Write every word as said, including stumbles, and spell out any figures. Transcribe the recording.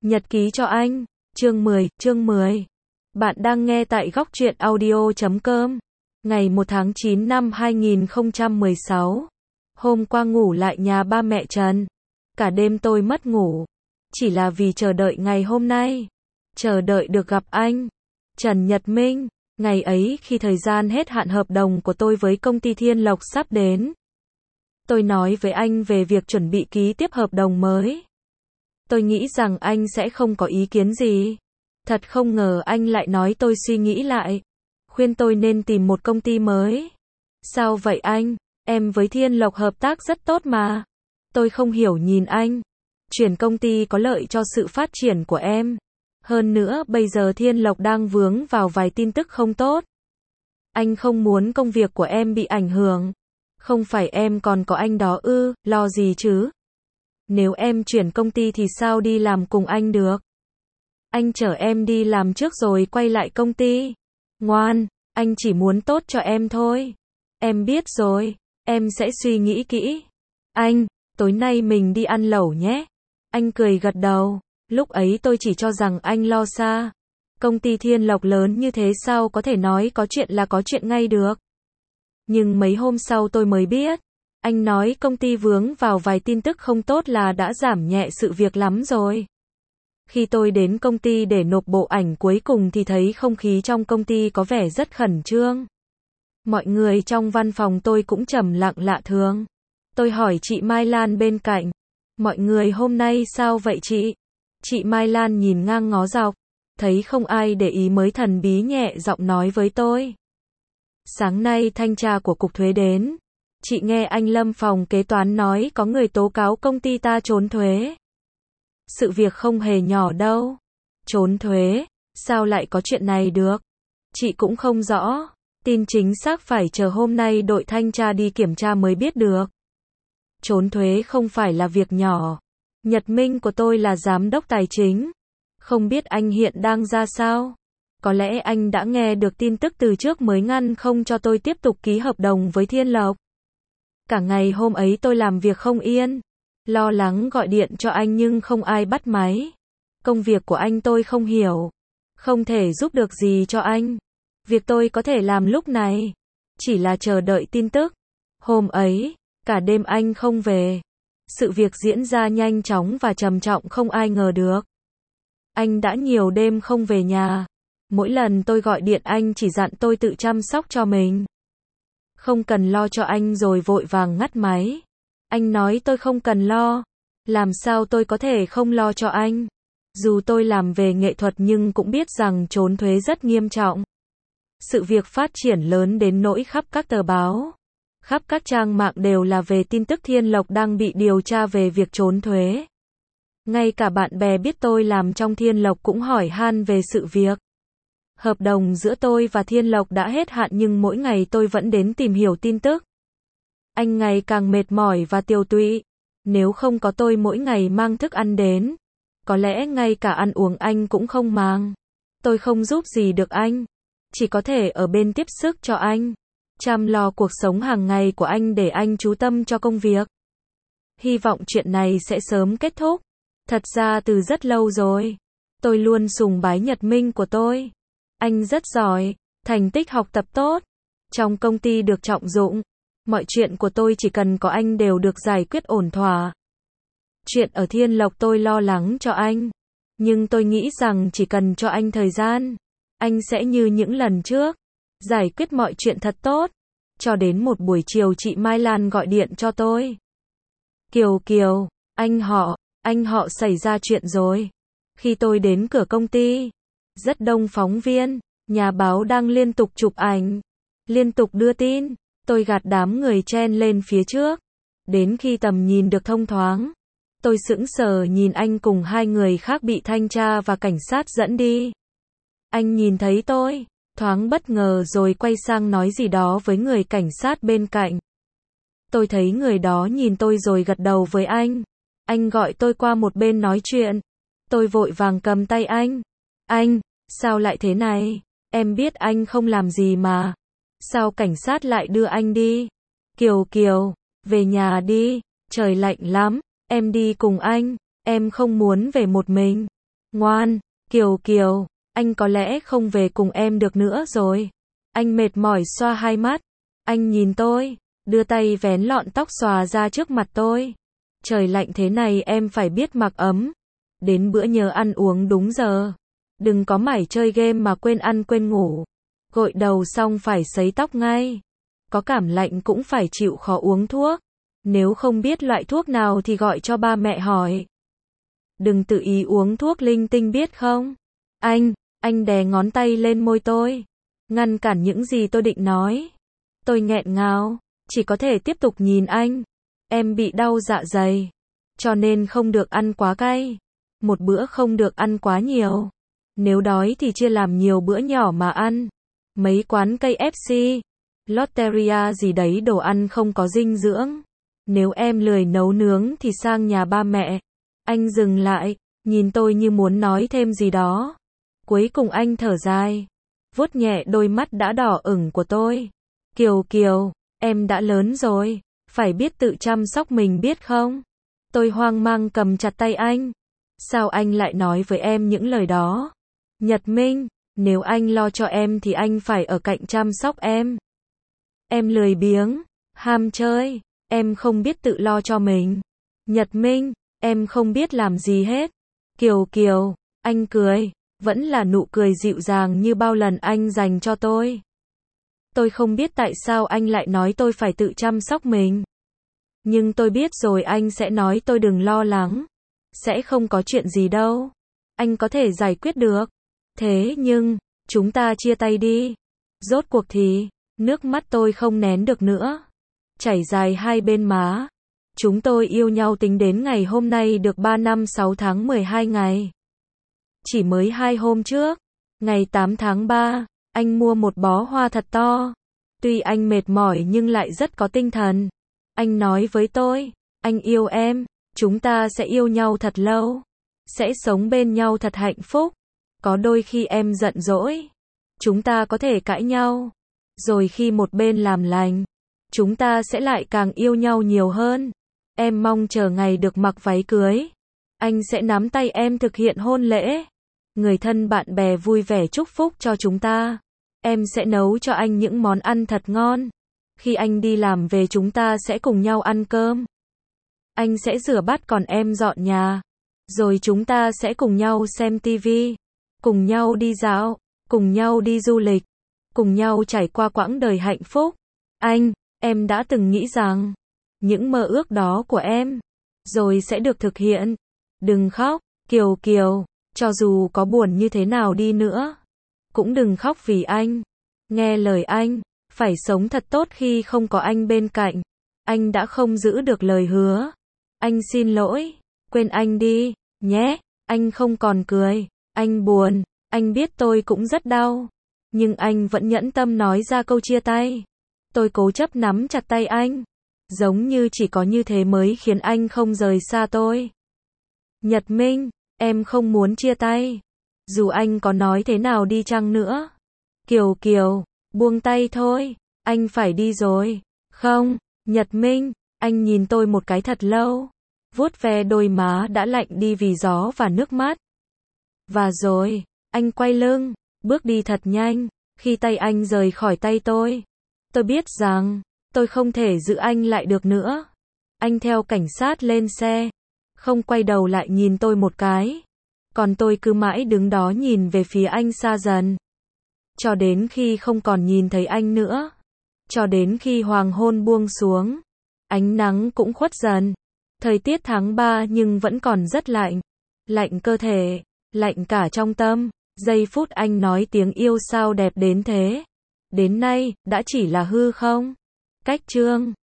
Nhật ký cho anh. Chương mười, chương mười. Bạn đang nghe tại góc truyện audio chấm com. Ngày một tháng chín năm hai nghìn không trăm mười sáu. Hôm qua ngủ lại nhà ba mẹ Trần. Cả đêm tôi mất ngủ. Chỉ là vì chờ đợi ngày hôm nay. Chờ đợi được gặp anh. Trần Nhật Minh. Ngày ấy khi thời gian hết hạn hợp đồng của tôi với công ty Thiên Lộc sắp đến. Tôi nói với anh về việc chuẩn bị ký tiếp hợp đồng mới. Tôi nghĩ rằng anh sẽ không có ý kiến gì. Thật không ngờ anh lại nói tôi suy nghĩ lại. Khuyên tôi nên tìm một công ty mới. Sao vậy anh? Em với Thiên Lộc hợp tác rất tốt mà. Tôi không hiểu nhìn anh. Chuyển công ty có lợi cho sự phát triển của em. Hơn nữa bây giờ Thiên Lộc đang vướng vào vài tin tức không tốt. Anh không muốn công việc của em bị ảnh hưởng. Không phải em còn có anh đó ư, lo gì chứ? Nếu em chuyển công ty thì sao đi làm cùng anh được? Anh chở em đi làm trước rồi quay lại công ty. Ngoan, anh chỉ muốn tốt cho em thôi. Em biết rồi, em sẽ suy nghĩ kỹ. Anh, tối nay mình đi ăn lẩu nhé. Anh cười gật đầu. Lúc ấy tôi chỉ cho rằng anh lo xa. Công ty Thiên Lộc lớn như thế sao có thể nói có chuyện là có chuyện ngay được. Nhưng mấy hôm sau tôi mới biết. Anh nói công ty vướng vào vài tin tức không tốt là đã giảm nhẹ sự việc lắm rồi. Khi tôi đến công ty để nộp bộ ảnh cuối cùng thì thấy không khí trong công ty có vẻ rất khẩn trương. Mọi người trong văn phòng tôi cũng trầm lặng lạ thường. Tôi hỏi chị Mai Lan bên cạnh. Mọi người hôm nay sao vậy chị? Chị Mai Lan nhìn ngang ngó dọc. Thấy không ai để ý mới thần bí nhẹ giọng nói với tôi. Sáng nay thanh tra của Cục Thuế đến. Chị nghe anh Lâm phòng kế toán nói có người tố cáo công ty ta trốn thuế. Sự việc không hề nhỏ đâu. Trốn thuế? Sao lại có chuyện này được? Chị cũng không rõ. Tin chính xác phải chờ hôm nay đội thanh tra đi kiểm tra mới biết được. Trốn thuế không phải là việc nhỏ. Nhật Minh của tôi là giám đốc tài chính. Không biết anh hiện đang ra sao? Có lẽ anh đã nghe được tin tức từ trước mới ngăn không cho tôi tiếp tục ký hợp đồng với Thiên Lộc. Cả ngày hôm ấy tôi làm việc không yên. Lo lắng gọi điện cho anh nhưng không ai bắt máy. Công việc của anh tôi không hiểu. Không thể giúp được gì cho anh. Việc tôi có thể làm lúc này chỉ là chờ đợi tin tức. Hôm ấy, cả đêm anh không về. Sự việc diễn ra nhanh chóng và trầm trọng không ai ngờ được. Anh đã nhiều đêm không về nhà. Mỗi lần tôi gọi điện anh chỉ dặn tôi tự chăm sóc cho mình. Không cần lo cho anh rồi vội vàng ngắt máy. Anh nói tôi không cần lo. Làm sao tôi có thể không lo cho anh? Dù tôi làm về nghệ thuật nhưng cũng biết rằng trốn thuế rất nghiêm trọng. Sự việc phát triển lớn đến nỗi khắp các tờ báo, khắp các trang mạng đều là về tin tức Thiên Lộc đang bị điều tra về việc trốn thuế. Ngay cả bạn bè biết tôi làm trong Thiên Lộc cũng hỏi han về sự việc. Hợp đồng giữa tôi và Thiên Lộc đã hết hạn nhưng mỗi ngày tôi vẫn đến tìm hiểu tin tức. Anh ngày càng mệt mỏi và tiều tụy. Nếu không có tôi mỗi ngày mang thức ăn đến, có lẽ ngay cả ăn uống anh cũng không mang. Tôi không giúp gì được anh. Chỉ có thể ở bên tiếp sức cho anh. Chăm lo cuộc sống hàng ngày của anh để anh chú tâm cho công việc. Hy vọng chuyện này sẽ sớm kết thúc. Thật ra từ rất lâu rồi, tôi luôn sùng bái Nhật Minh của tôi. Anh rất giỏi, thành tích học tập tốt, trong công ty được trọng dụng. Mọi chuyện của tôi chỉ cần có anh đều được giải quyết ổn thỏa. Chuyện ở Thiên Lộc tôi lo lắng cho anh. Nhưng tôi nghĩ rằng chỉ cần cho anh thời gian, anh sẽ như những lần trước, giải quyết mọi chuyện thật tốt. Cho đến một buổi chiều chị Mai Lan gọi điện cho tôi. Kiều Kiều, anh họ, anh họ xảy ra chuyện rồi. Khi tôi đến cửa công ty, rất đông phóng viên, nhà báo đang liên tục chụp ảnh, liên tục đưa tin. Tôi gạt đám người chen lên phía trước. Đến khi tầm nhìn được thông thoáng, tôi sững sờ nhìn anh cùng hai người khác bị thanh tra và cảnh sát dẫn đi. Anh nhìn thấy tôi, thoáng bất ngờ rồi quay sang nói gì đó với người cảnh sát bên cạnh. Tôi thấy người đó nhìn tôi rồi gật đầu với anh. Anh gọi tôi qua một bên nói chuyện. Tôi vội vàng cầm tay anh. Anh, sao lại thế này? Em biết anh không làm gì mà. Sao cảnh sát lại đưa anh đi? Kiều Kiều, về nhà đi, trời lạnh lắm, em đi cùng anh, em không muốn về một mình. Ngoan, Kiều Kiều, anh có lẽ không về cùng em được nữa rồi. Anh mệt mỏi xoa hai mắt. Anh nhìn tôi, đưa tay vén lọn tóc xòa ra trước mặt tôi. Trời lạnh thế này em phải biết mặc ấm. Đến bữa nhớ ăn uống đúng giờ. Đừng có mải chơi game mà quên ăn quên ngủ. Gội đầu xong phải sấy tóc ngay. Có cảm lạnh cũng phải chịu khó uống thuốc. Nếu không biết loại thuốc nào thì gọi cho ba mẹ hỏi. Đừng tự ý uống thuốc linh tinh biết không? Anh, anh đè ngón tay lên môi tôi. Ngăn cản những gì tôi định nói. Tôi nghẹn ngào, chỉ có thể tiếp tục nhìn anh. Em bị đau dạ dày, cho nên không được ăn quá cay. Một bữa không được ăn quá nhiều. Nếu đói thì chia làm nhiều bữa nhỏ mà ăn. Mấy quán ca ép xê, Lotteria gì đấy đồ ăn không có dinh dưỡng. Nếu em lười nấu nướng thì sang nhà ba mẹ. Anh dừng lại, nhìn tôi như muốn nói thêm gì đó. Cuối cùng anh thở dài, vuốt nhẹ đôi mắt đã đỏ ửng của tôi. Kiều Kiều, em đã lớn rồi, phải biết tự chăm sóc mình biết không? Tôi hoang mang cầm chặt tay anh. Sao anh lại nói với em những lời đó? Nhật Minh, nếu anh lo cho em thì anh phải ở cạnh chăm sóc em. Em lười biếng, ham chơi, em không biết tự lo cho mình. Nhật Minh, em không biết làm gì hết. Kiều Kiều, anh cười, vẫn là nụ cười dịu dàng như bao lần anh dành cho tôi. Tôi không biết tại sao anh lại nói tôi phải tự chăm sóc mình. Nhưng tôi biết rồi anh sẽ nói tôi đừng lo lắng. Sẽ không có chuyện gì đâu. Anh có thể giải quyết được. Thế nhưng, chúng ta chia tay đi. Rốt cuộc thì, nước mắt tôi không nén được nữa. Chảy dài hai bên má. Chúng tôi yêu nhau tính đến ngày hôm nay được ba năm sáu tháng mười hai ngày. Chỉ mới hai hôm trước, ngày tám tháng ba, anh mua một bó hoa thật to. Tuy anh mệt mỏi nhưng lại rất có tinh thần. Anh nói với tôi, anh yêu em, chúng ta sẽ yêu nhau thật lâu. Sẽ sống bên nhau thật hạnh phúc. Có đôi khi em giận dỗi, chúng ta có thể cãi nhau. Rồi khi một bên làm lành, chúng ta sẽ lại càng yêu nhau nhiều hơn. Em mong chờ ngày được mặc váy cưới. Anh sẽ nắm tay em thực hiện hôn lễ. Người thân bạn bè vui vẻ chúc phúc cho chúng ta. Em sẽ nấu cho anh những món ăn thật ngon. Khi anh đi làm về chúng ta sẽ cùng nhau ăn cơm. Anh sẽ rửa bát còn em dọn nhà. Rồi chúng ta sẽ cùng nhau xem tivi. Cùng nhau đi dạo. Cùng nhau đi du lịch. Cùng nhau trải qua quãng đời hạnh phúc. Anh, em đã từng nghĩ rằng những mơ ước đó của em rồi sẽ được thực hiện. Đừng khóc, Kiều Kiều, cho dù có buồn như thế nào đi nữa, cũng đừng khóc vì anh. Nghe lời anh, phải sống thật tốt khi không có anh bên cạnh. Anh đã không giữ được lời hứa. Anh xin lỗi, quên anh đi, nhé. Anh không còn cười, anh buồn, anh biết tôi cũng rất đau. Nhưng anh vẫn nhẫn tâm nói ra câu chia tay. Tôi cố chấp nắm chặt tay anh. Giống như chỉ có như thế mới khiến anh không rời xa tôi. Nhật Minh, em không muốn chia tay. Dù anh có nói thế nào đi chăng nữa. Kiều Kiều, buông tay thôi. Anh phải đi rồi. Không, Nhật Minh, anh nhìn tôi một cái thật lâu. Vuốt ve đôi má đã lạnh đi vì gió và nước mắt. Và rồi, anh quay lưng, bước đi thật nhanh. Khi tay anh rời khỏi tay tôi, tôi biết rằng tôi không thể giữ anh lại được nữa. Anh theo cảnh sát lên xe, không quay đầu lại nhìn tôi một cái. Còn tôi cứ mãi đứng đó nhìn về phía anh xa dần. Cho đến khi không còn nhìn thấy anh nữa. Cho đến khi hoàng hôn buông xuống. Ánh nắng cũng khuất dần. Thời tiết tháng ba nhưng vẫn còn rất lạnh. Lạnh cơ thể, lạnh cả trong tâm. Giây phút anh nói tiếng yêu sao đẹp đến thế. Đến nay, đã chỉ là hư không? Cách chương